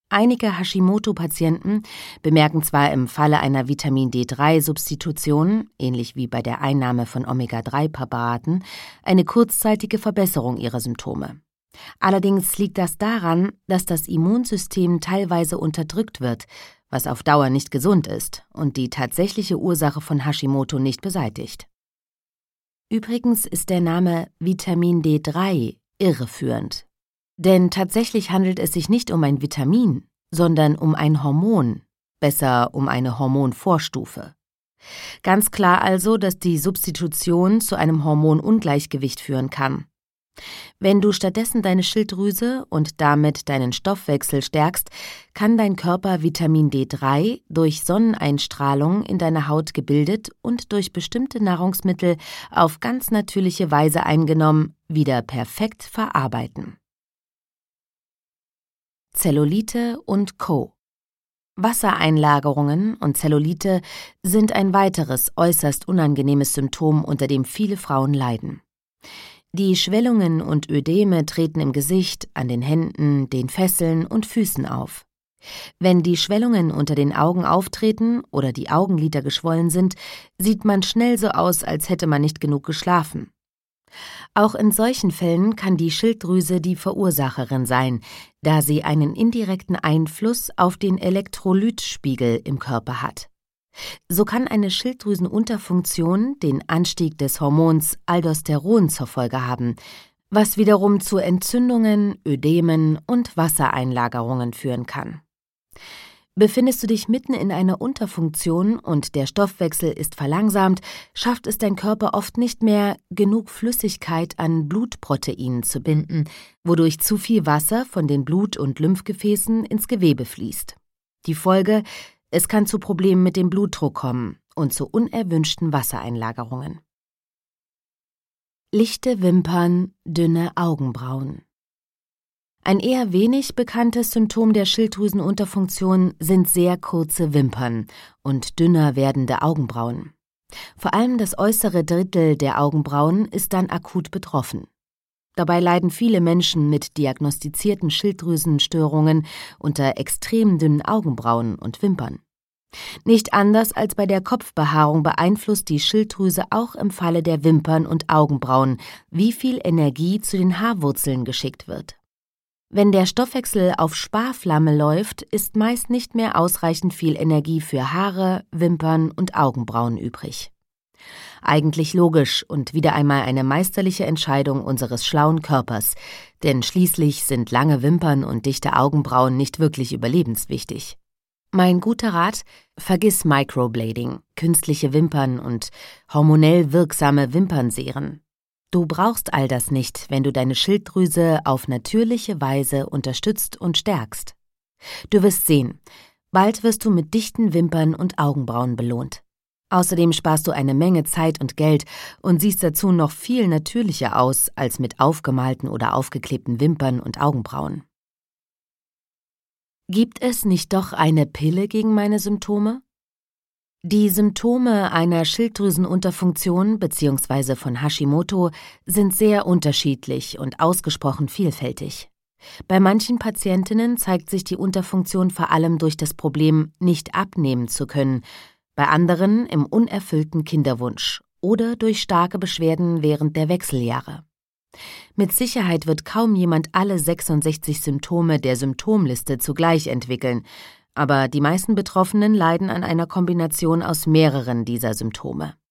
Einige Hashimoto-Patienten bemerken zwar im Falle einer Vitamin-D3-Substitution, ähnlich wie bei der Einnahme von Omega-3-Präparaten, eine kurzzeitige Verbesserung ihrer Symptome. Allerdings liegt das daran, dass das Immunsystem teilweise unterdrückt wird, was auf Dauer nicht gesund ist und die tatsächliche Ursache von Hashimoto nicht beseitigt. Übrigens ist der Name Vitamin D3 irreführend. Denn tatsächlich handelt es sich nicht um ein Vitamin, sondern um ein Hormon, besser um eine Hormonvorstufe. Ganz klar also, dass die Substitution zu einem Hormonungleichgewicht führen kann. Wenn du stattdessen deine Schilddrüse und damit deinen Stoffwechsel stärkst, kann dein Körper Vitamin D3 durch Sonneneinstrahlung in deiner Haut gebildet und durch bestimmte Nahrungsmittel auf ganz natürliche Weise eingenommen wieder perfekt verarbeiten. Zellulite und Co. Wassereinlagerungen und Zellulite sind ein weiteres äußerst unangenehmes Symptom, unter dem viele Frauen leiden. Die Schwellungen und Ödeme treten im Gesicht, an den Händen, den Fesseln und Füßen auf. Wenn die Schwellungen unter den Augen auftreten oder die Augenlider geschwollen sind, sieht man schnell so aus, als hätte man nicht genug geschlafen. Auch in solchen Fällen kann die Schilddrüse die Verursacherin sein, da sie einen indirekten Einfluss auf den Elektrolytspiegel im Körper hat. So kann eine Schilddrüsenunterfunktion den Anstieg des Hormons Aldosteron zur Folge haben, was wiederum zu Entzündungen, Ödemen und Wassereinlagerungen führen kann. Befindest du dich mitten in einer Unterfunktion und der Stoffwechsel ist verlangsamt, schafft es dein Körper oft nicht mehr, genug Flüssigkeit an Blutproteinen zu binden, wodurch zu viel Wasser von den Blut- und Lymphgefäßen ins Gewebe fließt. Die Folge: Es kann zu Problemen mit dem Blutdruck kommen und zu unerwünschten Wassereinlagerungen. Lichte Wimpern, dünne Augenbrauen. Ein eher wenig bekanntes Symptom der Schilddrüsenunterfunktion sind sehr kurze Wimpern und dünner werdende Augenbrauen. Vor allem das äußere Drittel der Augenbrauen ist dann akut betroffen. Dabei leiden viele Menschen mit diagnostizierten Schilddrüsenstörungen unter extrem dünnen Augenbrauen und Wimpern. Nicht anders als bei der Kopfbehaarung beeinflusst die Schilddrüse auch im Falle der Wimpern und Augenbrauen, wie viel Energie zu den Haarwurzeln geschickt wird. Wenn der Stoffwechsel auf Sparflamme läuft, ist meist nicht mehr ausreichend viel Energie für Haare, Wimpern und Augenbrauen übrig. Eigentlich logisch und wieder einmal eine meisterliche Entscheidung unseres schlauen Körpers, denn schließlich sind lange Wimpern und dichte Augenbrauen nicht wirklich überlebenswichtig. Mein guter Rat: Vergiss Microblading, künstliche Wimpern und hormonell wirksame Wimpernseren. Du brauchst all das nicht, wenn du deine Schilddrüse auf natürliche Weise unterstützt und stärkst. Du wirst sehen, bald wirst du mit dichten Wimpern und Augenbrauen belohnt. Außerdem sparst du eine Menge Zeit und Geld und siehst dazu noch viel natürlicher aus als mit aufgemalten oder aufgeklebten Wimpern und Augenbrauen. Gibt es nicht doch eine Pille gegen meine Symptome? Die Symptome einer Schilddrüsenunterfunktion bzw. von Hashimoto sind sehr unterschiedlich und ausgesprochen vielfältig. Bei manchen Patientinnen zeigt sich die Unterfunktion vor allem durch das Problem, nicht abnehmen zu können, bei anderen im unerfüllten Kinderwunsch oder durch starke Beschwerden während der Wechseljahre. Mit Sicherheit wird kaum jemand alle 66 Symptome der Symptomliste zugleich entwickeln, aber die meisten Betroffenen leiden an einer Kombination aus mehreren dieser Symptome.